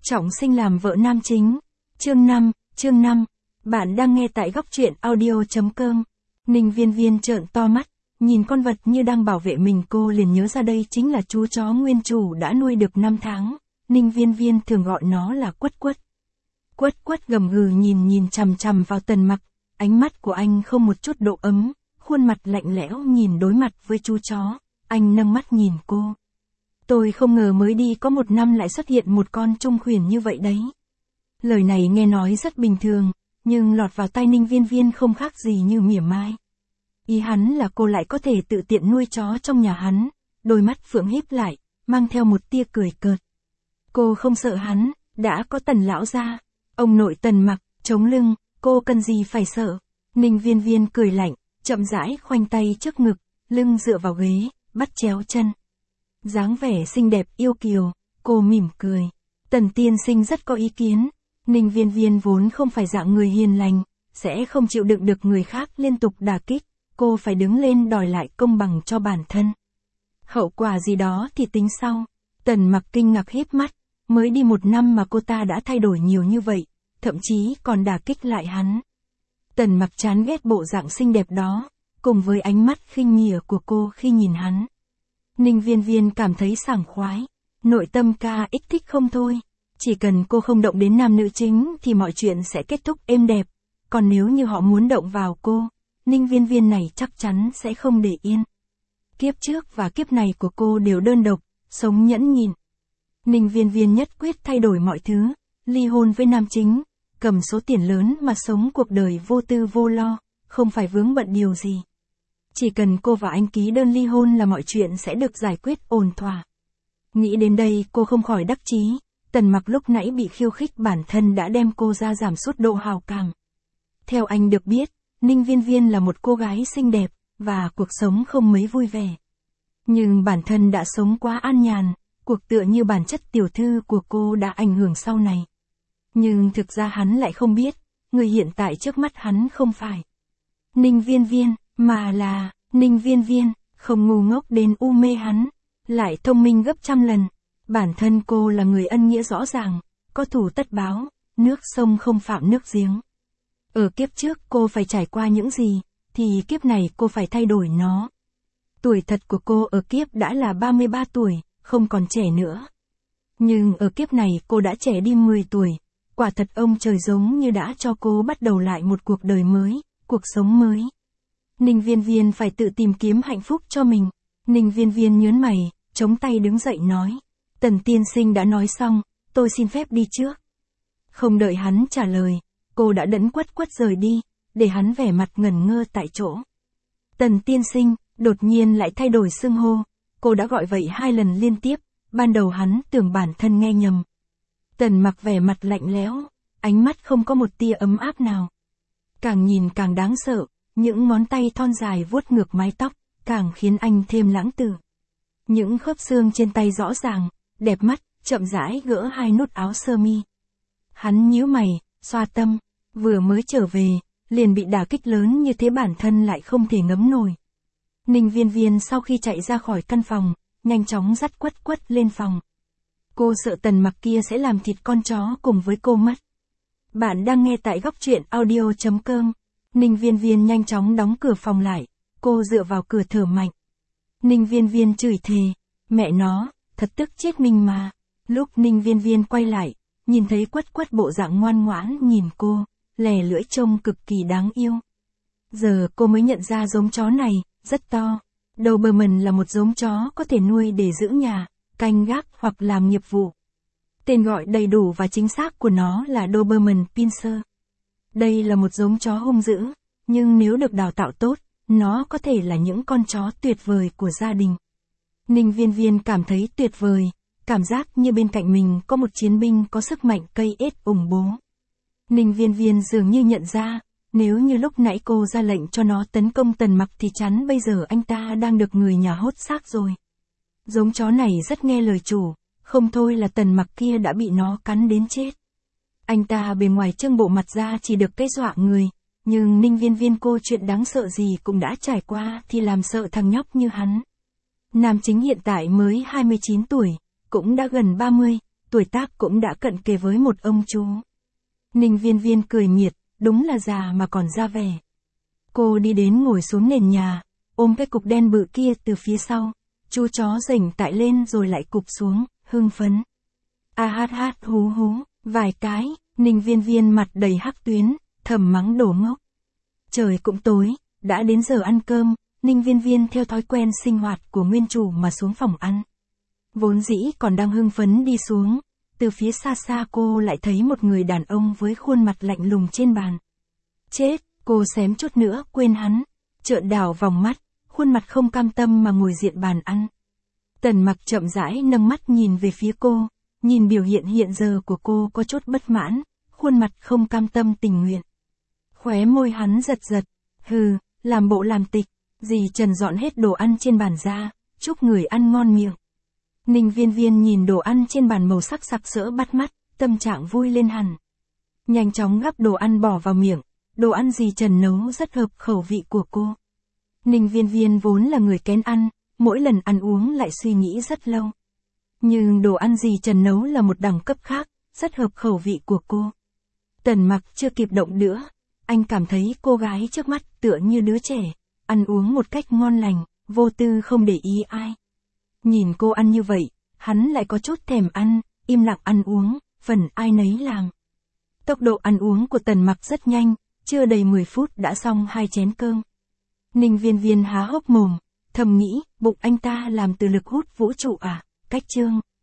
Trọng sinh làm vợ nam chính. Chương 5. Bạn đang nghe tại góc truyện audio.com. Ninh Viên Viên trợn to mắt, nhìn con vật như đang bảo vệ mình, cô liền nhớ ra đây chính là chú chó nguyên chủ đã nuôi được 5 tháng. Ninh Viên Viên thường gọi nó là Quất Quất. Quất Quất gầm gừ nhìn chằm chằm vào Tần Mặc, ánh mắt của anh không một chút độ ấm, khuôn mặt lạnh lẽo nhìn đối mặt với chú chó, anh nâng mắt nhìn cô. Tôi không ngờ mới đi có 1 năm lại xuất hiện một con trung khuyển như vậy đấy. Lời này nghe nói rất bình thường, nhưng lọt vào tai Ninh Viên Viên không khác gì như mỉa mai. Ý hắn là cô lại có thể tự tiện nuôi chó trong nhà hắn, đôi mắt phượng híp lại, mang theo một tia cười cợt. Cô không sợ hắn, đã có Tần lão gia, ông nội Tần Mặc, chống lưng, cô cần gì phải sợ. Ninh Viên Viên cười lạnh, chậm rãi khoanh tay trước ngực, lưng dựa vào ghế, bắt chéo chân. Dáng vẻ xinh đẹp yêu kiều, cô mỉm cười. Tần tiên sinh rất có ý kiến. Ninh Viên Viên vốn không phải dạng người hiền lành, sẽ không chịu đựng được người khác liên tục đả kích, cô phải đứng lên đòi lại công bằng cho bản thân. Hậu quả gì đó thì tính sau. Tần Mặc kinh ngạc híp mắt, mới đi 1 năm mà cô ta đã thay đổi nhiều như vậy, thậm chí còn đả kích lại hắn. Tần Mặc chán ghét bộ dạng xinh đẹp đó, cùng với ánh mắt khinh nhỉa của cô khi nhìn hắn. Ninh Viên Viên cảm thấy sảng khoái, nội tâm ích thích không thôi. Chỉ cần cô không động đến nam nữ chính thì mọi chuyện sẽ kết thúc êm đẹp, còn nếu như họ muốn động vào cô, Ninh Viên Viên này chắc chắn sẽ không để yên. Kiếp trước và kiếp này của cô đều đơn độc, sống nhẫn nhịn. Ninh Viên Viên nhất quyết thay đổi mọi thứ, ly hôn với nam chính, cầm số tiền lớn mà sống cuộc đời vô tư vô lo, không phải vướng bận điều gì. Chỉ cần cô và anh ký đơn ly hôn là mọi chuyện sẽ được giải quyết ổn thỏa. Nghĩ đến đây cô không khỏi đắc chí. Tần Mặc lúc nãy bị khiêu khích bản thân đã đem cô ra giảm sút độ hào cảm. Theo anh được biết, Ninh Viên Viên là một cô gái xinh đẹp, và cuộc sống không mấy vui vẻ. Nhưng bản thân đã sống quá an nhàn, cuộc tựa như bản chất tiểu thư của cô đã ảnh hưởng sau này. Nhưng thực ra hắn lại không biết, người hiện tại trước mắt hắn không phải Ninh Viên Viên, mà là Ninh Viên Viên, không ngu ngốc đến u mê hắn, lại thông minh gấp trăm lần. Bản thân cô là người ân nghĩa rõ ràng, có thù tất báo, nước sông không phạm nước giếng. Ở kiếp trước cô phải trải qua những gì, thì kiếp này cô phải thay đổi nó. Tuổi thật của cô ở kiếp đã là 33 tuổi, không còn trẻ nữa. Nhưng ở kiếp này cô đã trẻ đi 10 tuổi, quả thật ông trời giống như đã cho cô bắt đầu lại một cuộc đời mới, cuộc sống mới. Ninh Viên Viên phải tự tìm kiếm hạnh phúc cho mình. Ninh Viên Viên nhớn mày, chống tay đứng dậy nói. Tần tiên sinh đã nói xong, tôi xin phép đi trước. Không đợi hắn trả lời, cô đã đẫn Quất Quất rời đi, để hắn vẻ mặt ngẩn ngơ tại chỗ. Tần tiên sinh, đột nhiên lại thay đổi xưng hô, cô đã gọi vậy 2 lần liên tiếp, ban đầu hắn tưởng bản thân nghe nhầm. Tần Mặc vẻ mặt lạnh lẽo, ánh mắt không có một tia ấm áp nào. Càng nhìn càng đáng sợ, những ngón tay thon dài vuốt ngược mái tóc, càng khiến anh thêm lãng tử. Những khớp xương trên tay rõ ràng, đẹp mắt, chậm rãi gỡ 2 nút áo sơ mi. Hắn nhíu mày, xoa tâm, vừa mới trở về, liền bị đả kích lớn như thế bản thân lại không thể ngấm nổi. Ninh Viên Viên sau khi chạy ra khỏi căn phòng, nhanh chóng dắt Quất Quất lên phòng. Cô sợ Tần Mặc kia sẽ làm thịt con chó cùng với cô mất. Bạn đang nghe tại góc truyện audio.com. Ninh Viên Viên nhanh chóng đóng cửa phòng lại, cô dựa vào cửa thở mạnh. Ninh Viên Viên chửi thề, mẹ nó, thật tức chết mình mà. Lúc Ninh Viên Viên quay lại, nhìn thấy Quất Quất bộ dạng ngoan ngoãn nhìn cô, lè lưỡi trông cực kỳ đáng yêu. Giờ cô mới nhận ra giống chó này, rất to. Doberman là một giống chó có thể nuôi để giữ nhà, canh gác hoặc làm nghiệp vụ. Tên gọi đầy đủ và chính xác của nó là Doberman Pinscher. Đây là một giống chó hung dữ, nhưng nếu được đào tạo tốt, nó có thể là những con chó tuyệt vời của gia đình. Ninh Viên Viên cảm thấy tuyệt vời, cảm giác như bên cạnh mình có một chiến binh có sức mạnh cây ết ủng bố. Ninh Viên Viên dường như nhận ra, nếu như lúc nãy cô ra lệnh cho nó tấn công Tần Mặc thì chắn bây giờ anh ta đang được người nhà hốt xác rồi. Giống chó này rất nghe lời chủ, không thôi là Tần Mặc kia đã bị nó cắn đến chết. Anh ta bề ngoài trưng bộ mặt ra chỉ được cái dọa người, nhưng Ninh Viên Viên cô chuyện đáng sợ gì cũng đã trải qua thì làm sợ thằng nhóc như hắn. Nam chính hiện tại mới 29 tuổi, cũng đã gần 30, tuổi tác cũng đã cận kề với một ông chú. Ninh Viên Viên cười miệt, đúng là già mà còn ra vẻ. Cô đi đến ngồi xuống nền nhà, ôm cái cục đen bự kia từ phía sau. Chú chó rỉnh tại lên rồi lại cụp xuống, hưng phấn. A hát hát hú hú, vài cái, Ninh Viên Viên mặt đầy hắc tuyến, thầm mắng đồ ngốc. Trời cũng tối, đã đến giờ ăn cơm, Ninh Viên Viên theo thói quen sinh hoạt của nguyên chủ mà xuống phòng ăn. Vốn dĩ còn đang hưng phấn đi xuống, từ phía xa xa cô lại thấy một người đàn ông với khuôn mặt lạnh lùng trên bàn. Chết, cô xém chút nữa quên hắn, trợn đảo vòng mắt, khuôn mặt không cam tâm mà ngồi diện bàn ăn. Tần Mặc chậm rãi nâng mắt nhìn về phía cô, nhìn biểu hiện hiện giờ của cô có chút bất mãn, khuôn mặt không cam tâm tình nguyện. Khóe môi hắn giật giật, hừ, làm bộ làm tịch, dì Trần dọn hết đồ ăn trên bàn ra, chúc người ăn ngon miệng. Ninh Viên Viên nhìn đồ ăn trên bàn màu sắc sặc sỡ bắt mắt, tâm trạng vui lên hẳn. Nhanh chóng gắp đồ ăn bỏ vào miệng, đồ ăn dì Trần nấu rất hợp khẩu vị của cô. Ninh Viên Viên vốn là người kén ăn, mỗi lần ăn uống lại suy nghĩ rất lâu. Nhưng đồ ăn dì Trần nấu là một đẳng cấp khác, rất hợp khẩu vị của cô. Tần Mặc chưa kịp động nữa, anh cảm thấy cô gái trước mắt tựa như đứa trẻ, ăn uống một cách ngon lành, vô tư không để ý ai. Nhìn cô ăn như vậy, hắn lại có chút thèm ăn, im lặng ăn uống, phần ai nấy làm. Tốc độ ăn uống của Tần Mặc rất nhanh, chưa đầy 10 phút đã xong 2 chén cơm. Ninh Viên Viên há hốc mồm, thầm nghĩ, bụng anh ta làm từ lực hút vũ trụ à, cách chương.